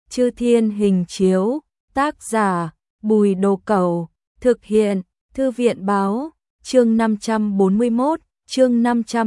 Chư Thiên Hình Chiếu, tác giả Bùi Đồ Cẩu, thực hiện Thư viện Báo, chương 541, chương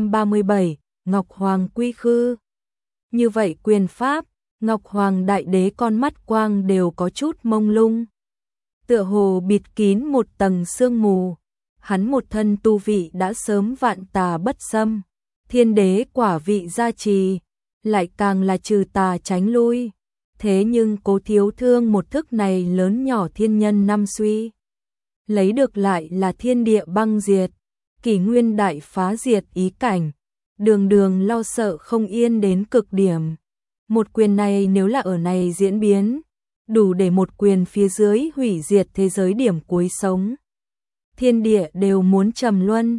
537, Ngọc Hoàng quy khư. Như vậy quyền pháp, Ngọc Hoàng Đại Đế con mắt quang đều có chút mông lung. Tựa hồ bịt kín một tầng sương mù, hắn một thân tu vị đã sớm vạn tà bất xâm, thiên đế quả vị gia trì, lại càng là trừ tà tránh lui. Thế nhưng Cố Thiếu Thương một thức này lớn nhỏ thiên nhân năm suy, lấy được lại là thiên địa băng diệt, kỷ nguyên đại phá diệt ý cảnh, đường đường lo sợ không yên đến cực điểm. Một quyền này nếu là ở này diễn biến, đủ để một quyền phía dưới hủy diệt thế giới điểm cuối sống. Thiên địa đều muốn trầm luân.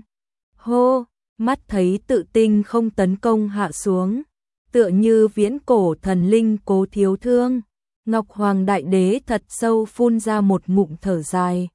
Hô, mắt thấy tự tinh không tấn công hạ xuống, tựa như viễn cổ thần linh Cố Thiếu Thương, Ngọc Hoàng Đại Đế thật sâu phun ra một ngụm thở dài.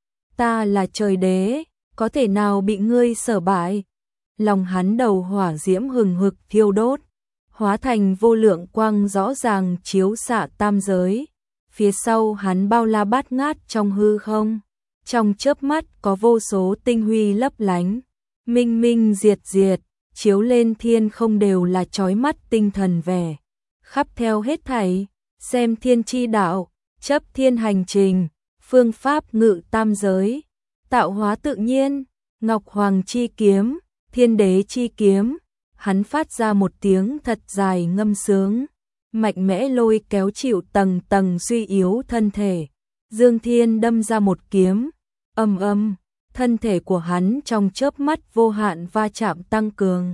Ta là trời đế, có thể nào bị ngươi sở bại? Lòng hắn đầu hỏa diễm hừng hực thiêu đốt, hóa thành vô lượng quang rõ ràng chiếu xạ tam giới. Phía sau hắn bao la bát ngát trong hư không, trong chớp mắt có vô số tinh huy lấp lánh, minh minh diệt diệt, chiếu lên thiên không đều là chói mắt tinh thần vẻ. Khắp theo hết thảy, xem thiên chi đạo, chấp thiên hành trình, phương pháp ngự tam giới, tạo hóa tự nhiên, Ngọc Hoàng chi kiếm, thiên đế chi kiếm. Hắn phát ra một tiếng thật dài ngâm sướng, mạnh mẽ lôi kéo chịu tầng tầng suy yếu thân thể. Dương Thiên đâm ra một kiếm, ầm ầm, thân thể của hắn trong chớp mắt vô hạn va chạm tăng cường,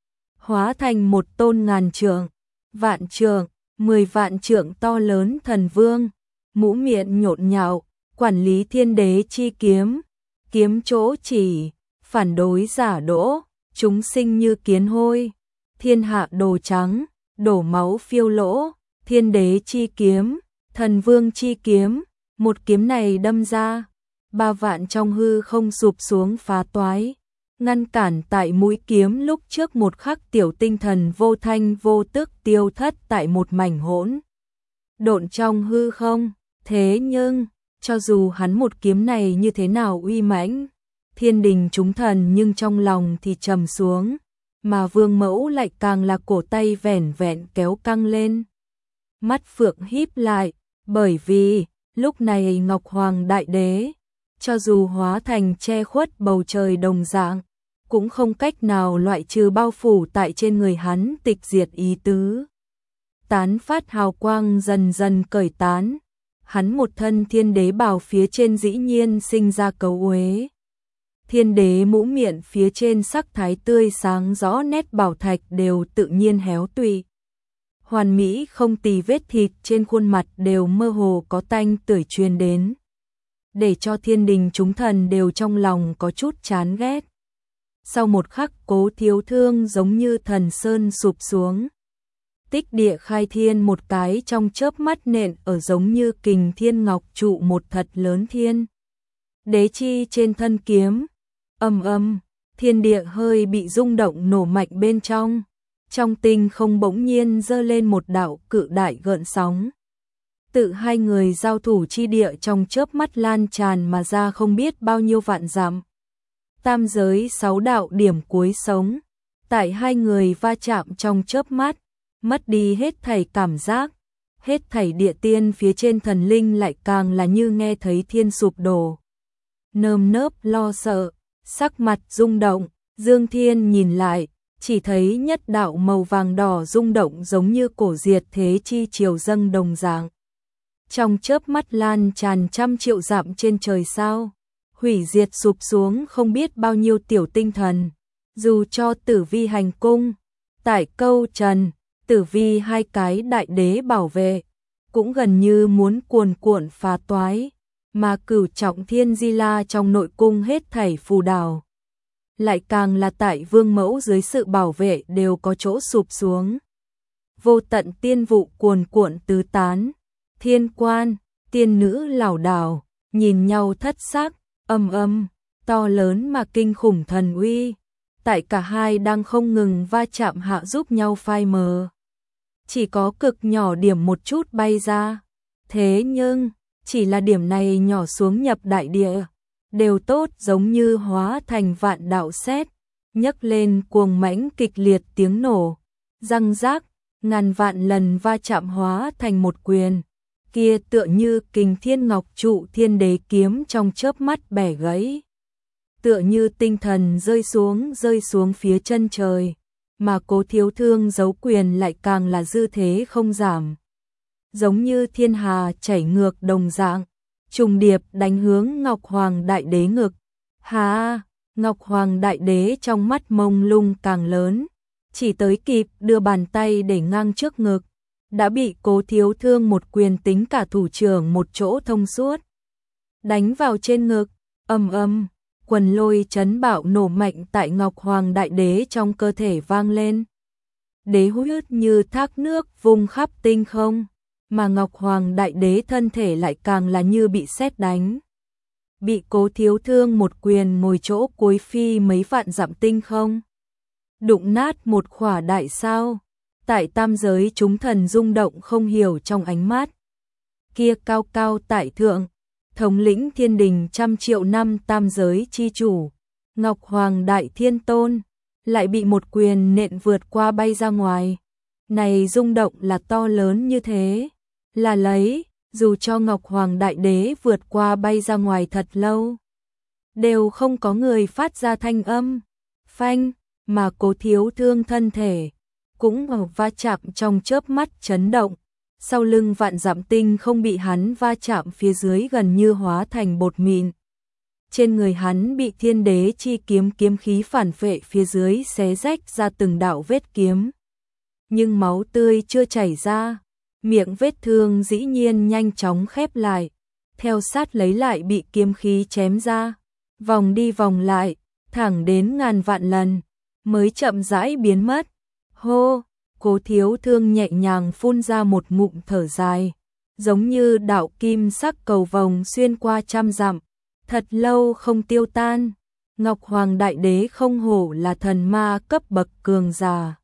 hóa thành một tôn ngàn trượng, vạn trượng, 10 vạn trượng to lớn thần vương, mũ miệng nhộn nhạo, quản lý thiên đế chi kiếm, kiếm chỗ chỉ, phản đối giả đỗ, chúng sinh như kiến hôi, thiên hạ đồ trắng, đổ máu phiêu lỗ, thiên đế chi kiếm, thần vương chi kiếm, một kiếm này đâm ra, 3 vạn trong hư không sụp xuống phá toái, ngăn cản tại mũi kiếm lúc trước một khắc tiểu tinh thần vô thanh vô tức tiêu thất tại một mảnh hỗn độn trong hư không. Thế nhưng, cho dù hắn một kiếm này như thế nào uy mãnh, thiên đình chúng thần nhưng trong lòng thì trầm xuống, mà Vương Mẫu lại càng là cổ tay vẻn vẹn kéo căng lên. Mắt phượng híp lại, bởi vì, lúc này Ngọc Hoàng Đại Đế, cho dù hóa thành che khuất bầu trời đồng dạng, cũng không cách nào loại trừ bao phủ tại trên người hắn tịch diệt ý tứ. Tán phát hào quang dần dần cởi tán, hắn một thân thiên đế bào phía trên dĩ nhiên sinh ra cấu uế. Thiên đế mũ miệng phía trên sắc thái tươi sáng rõ nét bảo thạch đều tự nhiên héo tùy. Hoàn mỹ không tì vết thịt trên khuôn mặt đều mơ hồ có tanh tưởi truyền đến, để cho thiên đình chúng thần đều trong lòng có chút chán ghét. Sau một khắc Cố Thiếu Thương giống như thần sơn sụp xuống. Tích địa khai thiên một cái trong chớp mắt nện ở giống như kình thiên ngọc trụ một thật lớn thiên đế chi trên thân kiếm. Ầm ầm, thiên địa hơi bị rung động nổ mạnh bên trong. Trong tinh không bỗng nhiên giơ lên một đạo cự đại gợn sóng. Tự hai người giao thủ chi địa trong chớp mắt lan tràn mà ra không biết bao nhiêu vạn dặm. Tam giới 6 đạo điểm cuối sống, tại hai người va chạm trong chớp mắt, mất đi hết thảy cảm giác, hết thảy địa tiên phía trên thần linh lại càng là như nghe thấy thiên sụp đổ. Nơm nớp lo sợ, sắc mặt rung động, Dương Thiên nhìn lại, chỉ thấy nhất đạo màu vàng đỏ rung động giống như cổ diệt thế chi triều dâng đồng dạng. Trong chớp mắt lan tràn trăm triệu dặm trên trời sao, hủy diệt sụp xuống không biết bao nhiêu tiểu tinh thần. Dù cho Tử Vi hành cung, tại Câu Trần, Tử Vi hai cái đại đế bảo vệ, cũng gần như muốn cuồn cuộn phá toái, mà Cửu Trọng Thiên Di La trong nội cung hết thảy phù đảo, lại càng là tại Vương Mẫu dưới sự bảo vệ đều có chỗ sụp xuống. Vô tận tiên vụ cuồn cuộn tứ tán, thiên quan, tiên nữ lảo đảo, nhìn nhau thất sắc, ầm ầm, to lớn mà kinh khủng thần uy, tại cả hai đang không ngừng va chạm hạ giúp nhau phai mờ. chỉ có cực nhỏ điểm một chút bay ra. Thế nhưng, chỉ là điểm này nhỏ xuống nhập đại địa, đều tốt giống như hóa thành vạn đạo sét, nhấc lên cuồng mãnh kịch liệt tiếng nổ, răng rác, ngàn vạn lần va chạm hóa thành một quyền, kia tựa như kình thiên ngọc trụ thiên đế kiếm trong chớp mắt bẻ gãy. Tựa như tinh thần rơi xuống phía chân trời, mà Cố Thiếu Thương giấu quyền lại càng là dư thế không giảm. Giống như thiên hà chảy ngược đồng dạng, trùng điệp đánh hướng Ngọc Hoàng Đại Đế ngực. Hà, Ngọc Hoàng Đại Đế trong mắt mông lung càng lớn, chỉ tới kịp đưa bàn tay để ngang trước ngực, đã bị Cố Thiếu Thương một quyền tính cả thủ trưởng một chỗ thông suốt. Đánh vào trên ngực, ầm ầm, quần lôi chấn bạo nổ mạnh tại Ngọc Hoàng Đại Đế trong cơ thể vang lên. Đế huyết như thác nước vung khắp tinh không, mà Ngọc Hoàng Đại Đế thân thể lại càng là như bị sét đánh. Bị Cố Thiếu Thương một quyền ngồi chỗ cuối phi mấy vạn dặm tinh không. Đụng nát một khỏa đại sao, tại tam giới chúng thần rung động không hiểu trong ánh mắt. Kia cao cao tại thượng, thống lĩnh thiên đình trăm triệu năm tam giới chi chủ, Ngọc Hoàng Đại Thiên Tôn, lại bị một quyền nện vượt qua bay ra ngoài. Này rung động là to lớn như thế, là lấy, dù cho Ngọc Hoàng Đại Đế vượt qua bay ra ngoài thật lâu, đều không có người phát ra thanh âm, phanh, mà Cố Thiếu Thương thân thể, cũng ở va chạm trong chớp mắt chấn động. Sau lưng vạn dặm tinh không bị hắn va chạm phía dưới gần như hóa thành bột mịn. Trên người hắn bị thiên đế chi kiếm kiếm khí phản phệ phía dưới xé rách ra từng đạo vết kiếm. Nhưng máu tươi chưa chảy ra, miệng vết thương dĩ nhiên nhanh chóng khép lại, theo sát lấy lại bị kiếm khí chém ra, vòng đi vòng lại, thẳng đến ngàn vạn lần, mới chậm rãi biến mất. Hô! Cố Thiếu Thương nhẹ nhàng phun ra một ngụm thở dài, giống như đạo kim sắc cầu vồng xuyên qua trăm dặm, thật lâu không tiêu tan. Ngọc Hoàng Đại Đế không hổ là thần ma cấp bậc cường giả.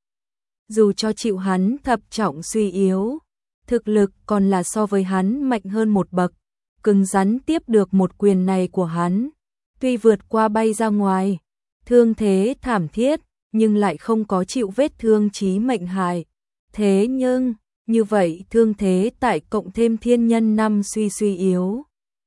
Dù cho chịu hắn thập trọng suy yếu, thực lực còn là so với hắn mạnh hơn một bậc, cứng rắn tiếp được một quyền này của hắn. Tuy vượt qua bay ra ngoài, thương thế thảm thiết, nhưng lại không có chịu vết thương chí mệnh hại. Thế nhưng, như vậy thương thế tại cộng thêm thiên nhân năm suy yếu.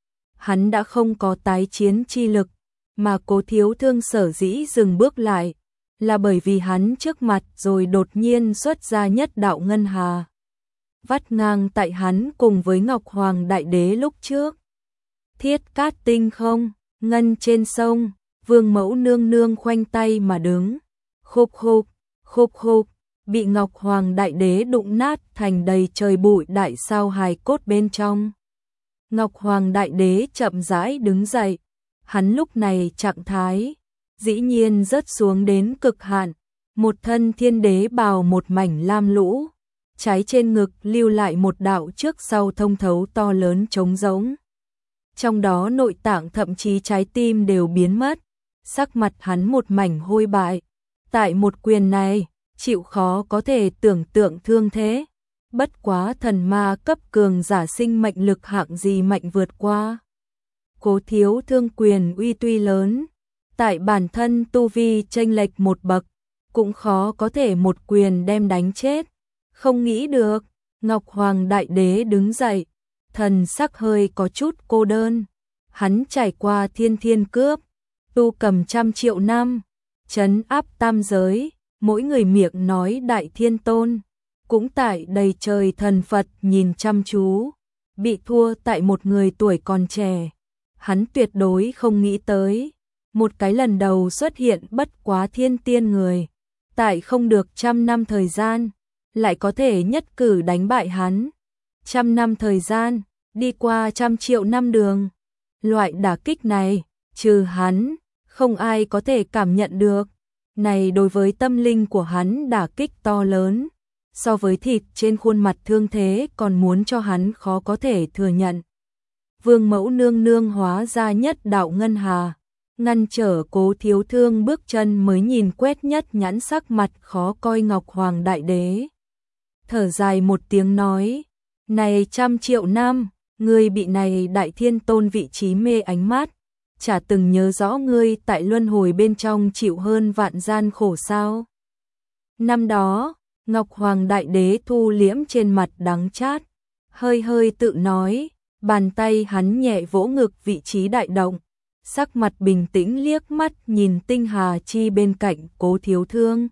Hắn đã không có tái chiến chi lực, mà Cố Thiếu Thương sở dĩ dừng bước lại, là bởi vì hắn trước mặt rồi đột nhiên xuất ra nhất đạo ngân hà. Vắt ngang tại hắn cùng với Ngọc Hoàng Đại Đế lúc trước. Thiết cát tinh không, ngân trên sông, Vương Mẫu nương nương khoanh tay mà đứng. Khúc khúc, khúc khúc, bị Ngọc Hoàng Đại Đế đụng nát thành đầy trời bụi đại sao hài cốt bên trong. Ngọc Hoàng Đại Đế chậm rãi đứng dậy, hắn lúc này trạng thái, dĩ nhiên rớt xuống đến cực hạn, một thân thiên đế bào một mảnh lam lũ, trái trên ngực lưu lại một đạo trước sau thông thấu to lớn trống rỗng. Trong đó nội tạng thậm chí trái tim đều biến mất, sắc mặt hắn một mảnh hôi bại. Tại một quyền này, chịu khó có thể tưởng tượng thương thế. Bất quá thần ma cấp cường giả sinh mệnh lực hạng gì mạnh vượt qua. Cố Thiếu Thương quyền uy tuy lớn, tại bản thân tu vi chênh lệch một bậc, cũng khó có thể một quyền đem đánh chết. Không nghĩ được, Ngọc Hoàng Đại Đế đứng dậy, thần sắc hơi có chút cô đơn. Hắn trải qua thiên cướp, tu cầm trăm triệu năm, trấn áp tam giới, mỗi người miệng nói Đại Thiên Tôn, cũng tại đầy trời thần Phật nhìn chăm chú, bị thua tại một người tuổi còn trẻ. Hắn tuyệt đối không nghĩ tới, một cái lần đầu xuất hiện bất quá thiên tiên người, tại không được 100 năm thời gian, lại có thể nhất cử đánh bại hắn. 100 năm thời gian, đi qua 100 triệu năm đường. Loại đả kích này, trừ hắn, không ai có thể cảm nhận được. Này đối với tâm linh của hắn đả kích to lớn, so với thịt trên khuôn mặt thương thế còn muốn cho hắn khó có thể thừa nhận. Vương Mẫu nương nương hóa ra nhất đạo ngân hà, ngăn trở Cố Thiếu Thương bước chân mới nhìn quét nhất nhãn sắc mặt khó coi Ngọc Hoàng Đại Đế. thở dài một tiếng nói, này 100.000.000 năm, ngươi bị này Đại Thiên Tôn vị trí mê ánh mắt, chả từng nhớ rõ ngươi tại luân hồi bên trong chịu hơn vạn gian khổ sao. Năm đó, Ngọc Hoàng Đại Đế thu liễm trên mặt đắng chát, hơi hơi tự nói, bàn tay hắn nhẹ vỗ ngực vị trí đại động, sắc mặt bình tĩnh liếc mắt nhìn Tinh Hà Chi bên cạnh Cố Thiếu Thương.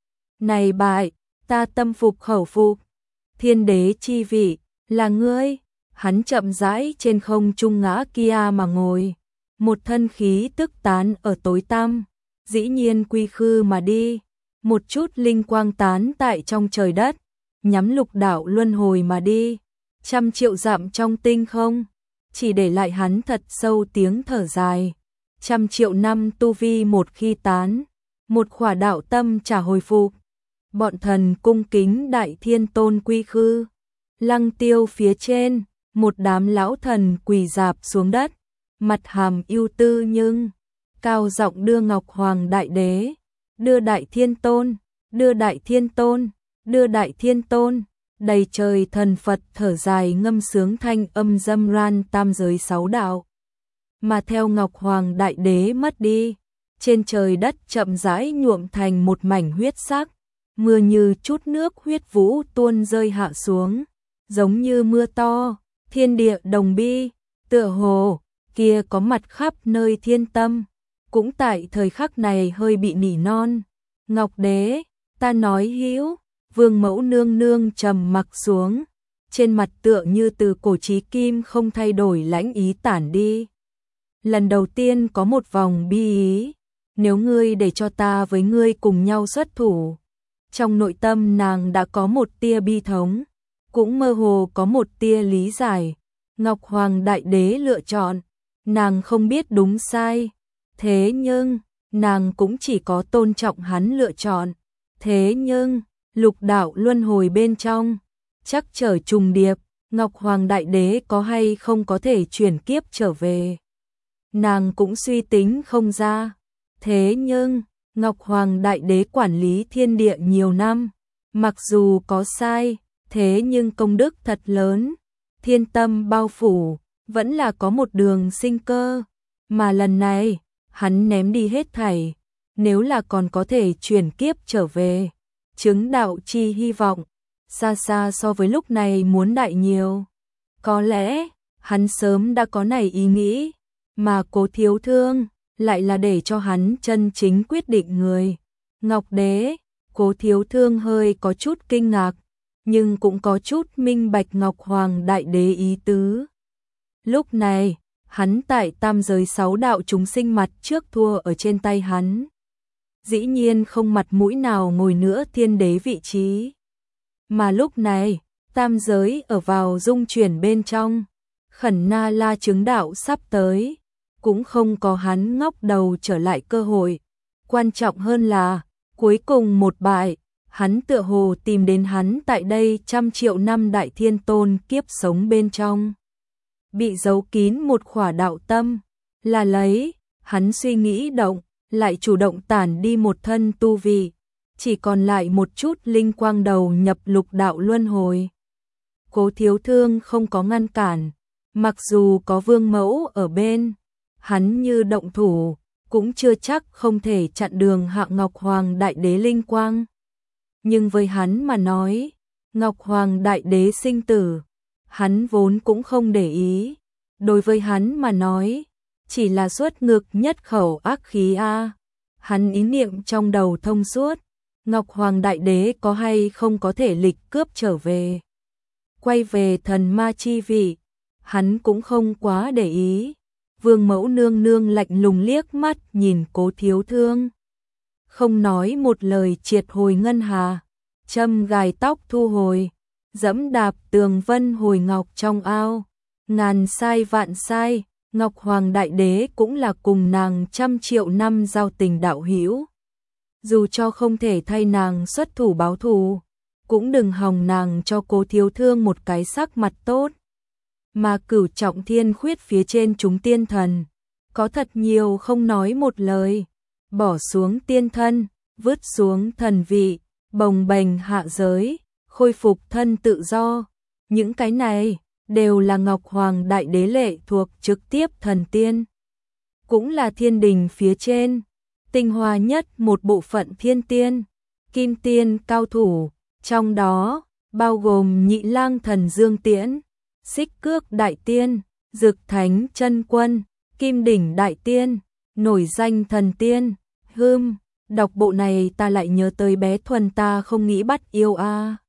Này bại, ta tâm phục khẩu phục, thiên đế chi vị, là ngươi. Hắn chậm rãi trên không trung ngã kia mà ngồi, một thân khí tức tán ở tối tăm, dĩ nhiên quy khư mà đi, một chút linh quang tán tại trong trời đất, nhắm lục đạo luân hồi mà đi, 100.000.000 dặm trong tinh không, chỉ để lại hắn thật sâu tiếng thở dài. 100.000.000 năm tu vi một khi tán, một khỏa đạo tâm trả hồi phục, bọn thần cung kính Đại Thiên Tôn quy khư. Lăng tiêu phía trên, một đám lão thần quỳ rạp xuống đất, mặt hàm ưu tư nhưng cao giọng đưa Ngọc Hoàng Đại Đế, đưa Đại Thiên Tôn, đưa Đại Thiên Tôn, đưa Đại Thiên Tôn. Đầy trời thần Phật thở dài ngâm sướng thanh âm dâm ran tam giới 6 đạo. Mà theo Ngọc Hoàng Đại Đế mất đi, trên trời đất chậm rãi nhuộm thành một mảnh huyết sắc, mưa như chút nước huyết vũ tuôn rơi hạ xuống, giống như mưa to, thiên địa đồng bi, tựa hồ kia có mặt khắp nơi thiên tâm, cũng tại thời khắc này hơi bị nỉ non. Ngọc Đế, ta nói hữu. Vương Mẫu nương nương trầm mặc xuống, trên mặt tựa như từ cổ chí kim không thay đổi lãnh ý tản đi. Lần đầu tiên có một vòng bi ý, nếu ngươi để cho ta với ngươi cùng nhau xuất thủ. Trong nội tâm nàng đã có một tia bi thống, cũng mơ hồ có một tia lý giải. Ngọc Hoàng Đại Đế lựa chọn, nàng không biết đúng sai, thế nhưng nàng cũng chỉ có tôn trọng hắn lựa chọn. Thế nhưng lục đạo luân hồi bên trong, chắc trở trùng điệp, Ngọc Hoàng Đại Đế có hay không có thể chuyển kiếp trở về. Nàng cũng suy tính không ra. Thế nhưng, Ngọc Hoàng Đại Đế quản lý thiên địa nhiều năm, mặc dù có sai, thế nhưng công đức thật lớn, thiên tâm bao phủ, vẫn là có một đường sinh cơ. Mà lần này, hắn ném đi hết thảy, nếu là còn có thể chuyển kiếp trở về, chứng đạo chi hy vọng, xa xa so với lúc này muốn đại nhiều. Có lẽ, hắn sớm đã có này ý nghĩ, mà Cố Thiếu Thương lại là để cho hắn chân chính quyết định người. Ngọc Đế, Cố Thiếu Thương hơi có chút kinh ngạc, nhưng cũng có chút minh bạch Ngọc Hoàng Đại Đế ý tứ. Lúc này, hắn tại tam giới 6 đạo chúng sinh mặt trước thua ở trên tay hắn. Dĩ nhiên không mặt mũi nào ngồi nữa thiên đế vị trí. Mà lúc này, tam giới ở vào dung chuyển bên trong, Khẩn Na La chứng đạo sắp tới, cũng không có hắn ngóc đầu trở lại cơ hội. Quan trọng hơn là, cuối cùng một bại, hắn tựa hồ tìm đến hắn tại đây 100.000.000 năm Đại Thiên Tôn kiếp sống bên trong. Bị giấu kín một khỏa đạo tâm, là lấy, hắn suy nghĩ động, lại chủ động tản đi một thân tu vi, chỉ còn lại một chút linh quang đầu nhập lục đạo luân hồi. Cố Thiếu Thương không có ngăn cản, mặc dù có Vương Mẫu ở bên, hắn như động thủ, cũng chưa chắc không thể chặn đường hạ Ngọc Hoàng Đại Đế linh quang. Nhưng với hắn mà nói, Ngọc Hoàng Đại Đế sinh tử, hắn vốn cũng không để ý. Đối với hắn mà nói, chỉ là xuất ngực nhất khẩu ác khí a. Hắn ý niệm trong đầu thông suốt, Ngọc Hoàng Đại Đế có hay không có thể lịch cướp trở về. Quay về thần ma chi vị, hắn cũng không quá để ý. Vương Mẫu nương nương lạnh lùng liếc mắt nhìn Cố Thiếu Thương, không nói một lời triệt hồi ngân hà, châm gài tóc thu hồi, dẫm đạp tường vân hồi ngọc trong ao. Ngàn sai vạn sai, Ngọc Hoàng Đại Đế cũng là cùng nàng 100.000.000 năm giao tình đạo hữu. Dù cho không thể thay nàng xuất thủ báo thù, cũng đừng hòng nàng cho Cố Thiếu Thương một cái sắc mặt tốt. Mà Cửu Trọng Thiên Khuyết phía trên chúng tiên thần, có thật nhiều không nói một lời, bỏ xuống tiên thân, vứt xuống thần vị, bồng bềnh hạ giới, khôi phục thân tự do. Những cái này đều là Ngọc Hoàng Đại Đế lệ thuộc trực tiếp thần tiên. Cũng là thiên đình phía trên, tinh hoa nhất một bộ phận thiên tiên, kim tiên cao thủ, trong đó bao gồm Nhị Lang Thần Dương Tiễn, Xích Cước Đại Tiên, Dực Thánh Chân Quân, Kim Đỉnh Đại Tiên, nổi danh thần tiên. Đọc bộ này ta lại nhớ tới bé Thuần ta không nghĩ bắt yêu a.